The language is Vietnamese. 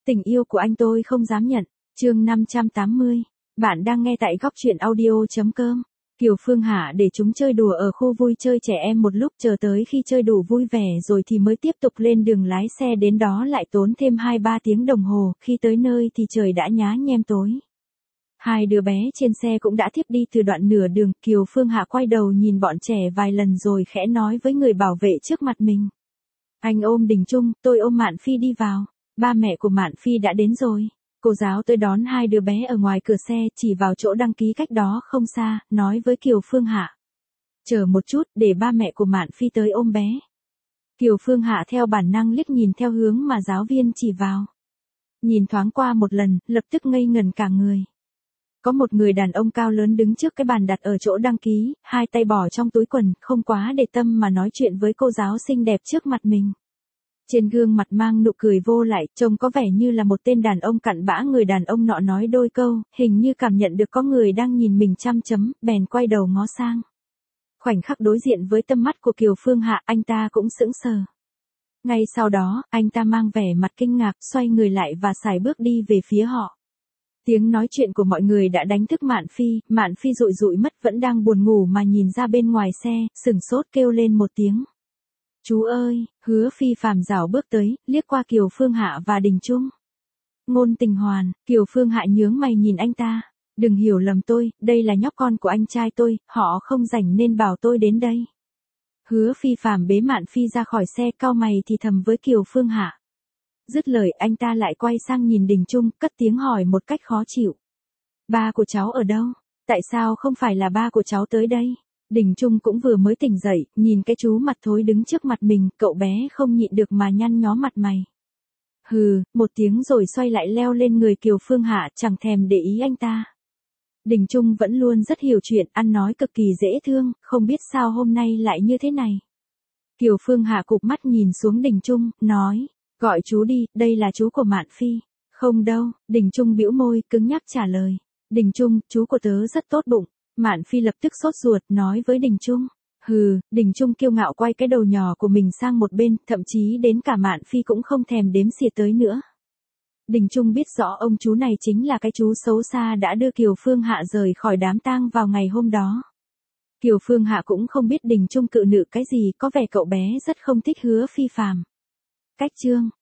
Tình yêu của anh tôi không dám nhận. Chương 580. Bạn đang nghe tại góc truyện audio.com. Kiều Phương Hạ để chúng chơi đùa ở khu vui chơi trẻ em một lúc, chờ tới khi chơi đủ vui vẻ rồi thì mới tiếp tục lên đường lái xe đến đó, lại tốn thêm 2-3 tiếng đồng hồ, khi tới nơi thì trời đã nhá nhem tối. Hai đứa bé trên xe cũng đã thiếp đi từ đoạn nửa đường. Kiều Phương Hạ quay đầu nhìn bọn trẻ vài lần rồi khẽ nói với người bảo vệ trước mặt mình. Anh ôm Đình Trung, tôi ôm Mạn Phi đi vào. Ba mẹ của Mạn Phi đã đến rồi. Cô giáo tới đón hai đứa bé ở ngoài cửa xe, chỉ vào chỗ đăng ký cách đó không xa, nói với Kiều Phương Hạ. Chờ một chút, để ba mẹ của Mạn Phi tới ôm bé. Kiều Phương Hạ theo bản năng liếc nhìn theo hướng mà giáo viên chỉ vào. Nhìn thoáng qua một lần, lập tức ngây ngẩn cả người. Có một người đàn ông cao lớn đứng trước cái bàn đặt ở chỗ đăng ký, hai tay bỏ trong túi quần, không quá để tâm mà nói chuyện với cô giáo xinh đẹp trước mặt mình. Trên gương mặt mang nụ cười vô lại, trông có vẻ như là một tên đàn ông cặn bã. Người đàn ông nọ nói đôi câu, hình như cảm nhận được có người đang nhìn mình chăm chấm, bèn quay đầu ngó sang. Khoảnh khắc đối diện với tâm mắt của Kiều Phương Hạ, anh ta cũng sững sờ. Ngay sau đó, anh ta mang vẻ mặt kinh ngạc, xoay người lại và sải bước đi về phía họ. Tiếng nói chuyện của mọi người đã đánh thức Mạn Phi dụi dụi mắt, vẫn đang buồn ngủ mà nhìn ra bên ngoài xe, sửng sốt kêu lên một tiếng. Chú ơi! Hứa Phi Phàm rảo bước tới, liếc qua Kiều Phương Hạ và Đình Trung. Ngôn Tình Hoàn. Kiều Phương Hạ nhướng mày nhìn anh ta. Đừng hiểu lầm tôi, đây là nhóc con của anh trai tôi, họ không rảnh nên bảo tôi đến đây. Hứa Phi Phàm bế Mạn Phi ra khỏi xe, cau mày thì thầm với Kiều Phương Hạ. Dứt lời anh ta lại quay sang nhìn Đình Trung, cất tiếng hỏi một cách khó chịu. Ba của cháu ở đâu? Tại sao không phải là ba của cháu tới đây? Đình Trung cũng vừa mới tỉnh dậy, nhìn cái chú mặt thối đứng trước mặt mình, cậu bé không nhịn được mà nhăn nhó mặt mày. Hừ, một tiếng rồi xoay lại leo lên người Kiều Phương Hạ, chẳng thèm để ý anh ta. Đình Trung vẫn luôn rất hiểu chuyện, ăn nói cực kỳ dễ thương, không biết sao hôm nay lại như thế này. Kiều Phương Hạ cụp mắt nhìn xuống Đình Trung, nói, gọi chú đi, đây là chú của Mạn Phi. Không đâu, Đình Trung bĩu môi, cứng nhắc trả lời. Đình Trung, chú của tớ rất tốt bụng. Mạn Phi lập tức sốt ruột, nói với Đình Trung. Hừ, Đình Trung kiêu ngạo quay cái đầu nhỏ của mình sang một bên, thậm chí đến cả Mạn Phi cũng không thèm đếm xỉa tới nữa. Đình Trung biết rõ ông chú này chính là cái chú xấu xa đã đưa Kiều Phương Hạ rời khỏi đám tang vào ngày hôm đó. Kiều Phương Hạ cũng không biết Đình Trung cự nữ cái gì, có vẻ cậu bé rất không thích Hứa Phi Phàm. Cách chương